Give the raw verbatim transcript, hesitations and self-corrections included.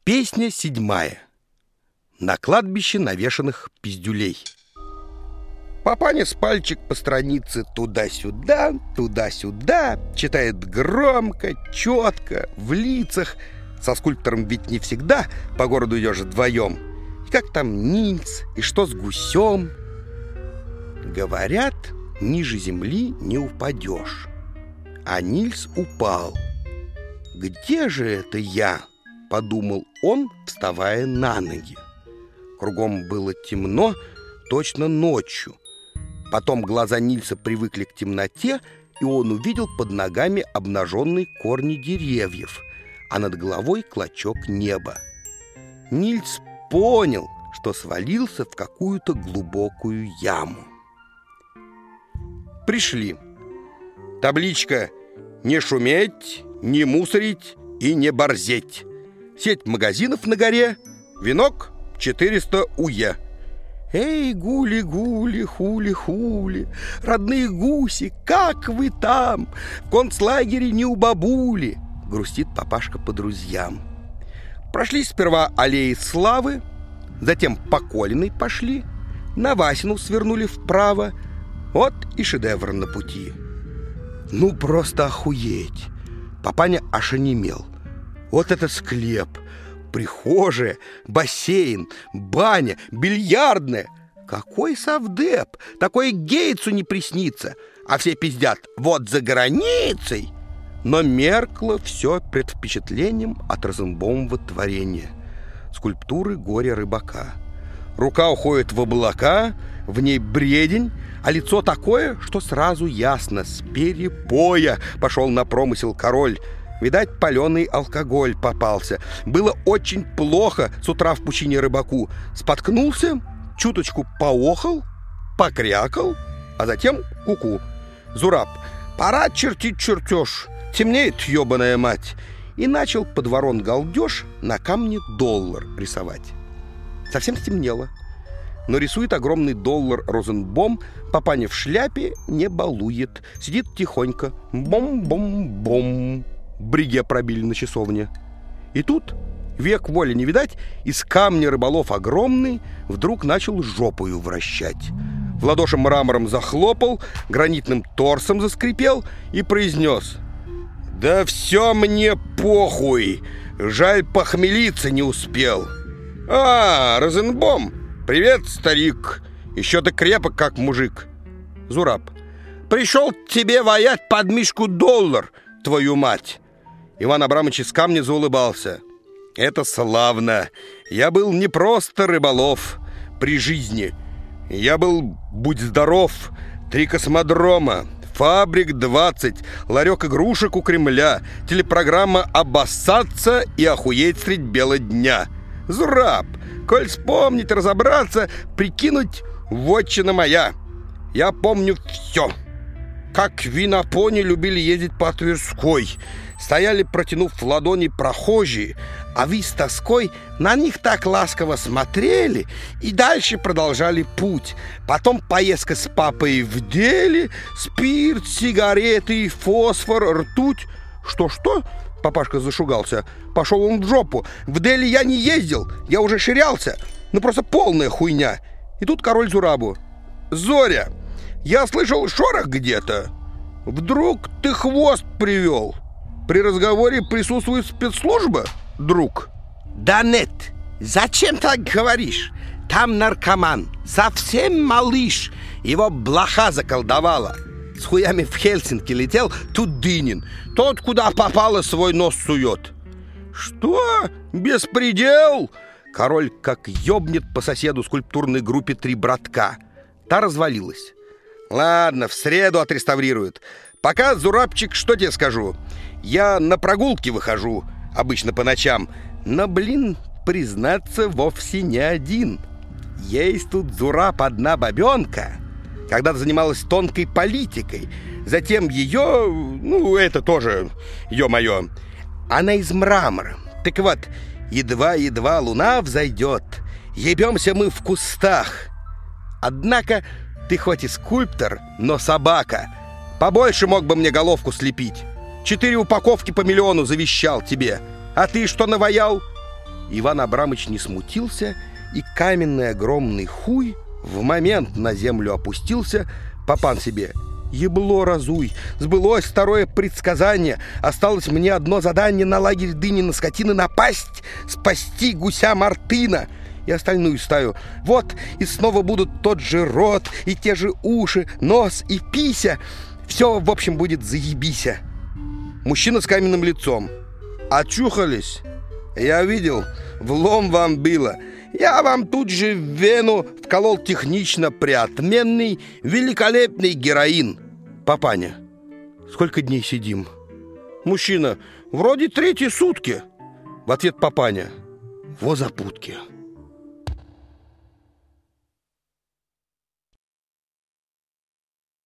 Песня седьмая. На кладбище навешанных пиздюлей. Папаня с пальчик по странице туда-сюда, туда-сюда, читает громко, четко, в лицах. Со скульптором ведь не всегда по городу идешь вдвоем. И как там Нильс, и что с гусем. Говорят, ниже земли не упадешь. А Нильс упал. «Где же это я?» — подумал он, вставая на ноги. Кругом было темно, точно ночью. Потом глаза Нильса привыкли к темноте, и он увидел под ногами обнаженные корни деревьев, а над головой клочок неба. Нильс понял, что свалился в какую-то глубокую яму. Пришли. Табличка «Не шуметь, не мусорить и не борзеть». Сеть магазинов на горе, венок четыреста уе. Эй, гули-гули, хули-хули, родные гуси, как вы там? В концлагере не у бабули, грустит папашка по друзьям. Прошли сперва аллеи Славы, затем по Колиной пошли, на Васину свернули вправо. Вот и шедевр на пути. Ну, просто охуеть! Папаня аж онемел. Вот это склеп, прихожая, бассейн, баня, бильярдная. Какой совдеп! Такое Гейтсу не приснится. А все пиздят: вот за границей. Но меркло все пред впечатлением от Розенбаумова творения. Скульптуры горя рыбака. Рука уходит в облака, в ней бредень, а лицо такое, что сразу ясно: с перепоя пошел на промысел король. Видать, паленый алкоголь попался. Было очень плохо с утра в пучине рыбаку. Споткнулся, чуточку поохал, покрякал, а затем ку-ку. Зураб: пора чертить чертеж, темнеет, ебаная мать. И начал под ворон галдеж на камне доллар рисовать. Совсем стемнело. Но рисует огромный доллар Розенбом. Папаня в шляпе не балует. Сидит тихонько. Бом-бом-бом. Бриге пробили на часовне. И тут, век воли не видать, из камня рыболов огромный вдруг начал жопою вращать. В ладоши мрамором захлопал, гранитным торсом заскрипел и произнес: «Да все мне похуй! Жаль, похмелиться не успел!» «А, Розенбом! Привет, старик! Еще ты крепок, как мужик!» Зураб: «Пришел тебе воять под мишку доллар, твою мать!» Иван Абрамович из камня заулыбался. «Это славно! Я был не просто рыболов при жизни. Я был, будь здоров, три космодрома, фабрик двадцать, ларек игрушек у Кремля, телепрограмма «Обоссаться и охуеть средь бела дня». Зураб, коль вспомнить, разобраться, прикинуть, вотчина моя. Я помню все. Как винопони любили ездить по Тверской. Стояли, протянув ладони, прохожие, а вы с тоской на них так ласково смотрели и дальше продолжали путь. Потом поездка с папой в деле, спирт, сигареты, фосфор, ртуть. Что-что? Папашка зашугался. Пошел он в жопу. В Дели я не ездил, я уже ширялся. Ну просто полная хуйня. И тут король Зурабу: «Зоря, я слышал шорох где-то. Вдруг ты хвост привел? При разговоре присутствует спецслужба, друг?» «Да нет, зачем так говоришь? Там наркоман, совсем малыш. Его блоха заколдовала. С хуями в Хельсинки летел, тут Дынин. Тот, куда попало, свой нос сует». «Что? Беспредел?» Король как ёбнет по соседу скульптурной группе «Три братка». Та развалилась. «Ладно, в среду отреставрируют. Пока, Зурабчик, что тебе скажу? Я на прогулки выхожу, обычно по ночам. Но, блин, признаться, вовсе не один. Есть тут, Зураб, одна бабенка. Когда-то занималась тонкой политикой. Затем ее, ну, это тоже, ё-моё, она из мрамора. Так вот, едва-едва луна взойдет, ебемся мы в кустах. Однако ты хоть и скульптор, но собака. Побольше мог бы мне головку слепить. Четыре упаковки по миллиону завещал тебе. А ты что наваял? Иван Абрамыч не смутился, и каменный огромный хуй в момент на землю опустился. Папан себе: ебло разуй, сбылось второе предсказание. Осталось мне одно задание: на лагерь дыни на скотины напасть, спасти гуся Мартына и остальную стаю. Вот, и снова будут тот же рот, и те же уши, нос и пися. Все, в общем, будет заебися. Мужчина с каменным лицом: очухались? Я видел, влом вам было. Я вам тут же в вену вколол технично приотменный, великолепный героин. Папаня: сколько дней сидим? Мужчина: вроде третьи сутки. В ответ Папаня: во запутки.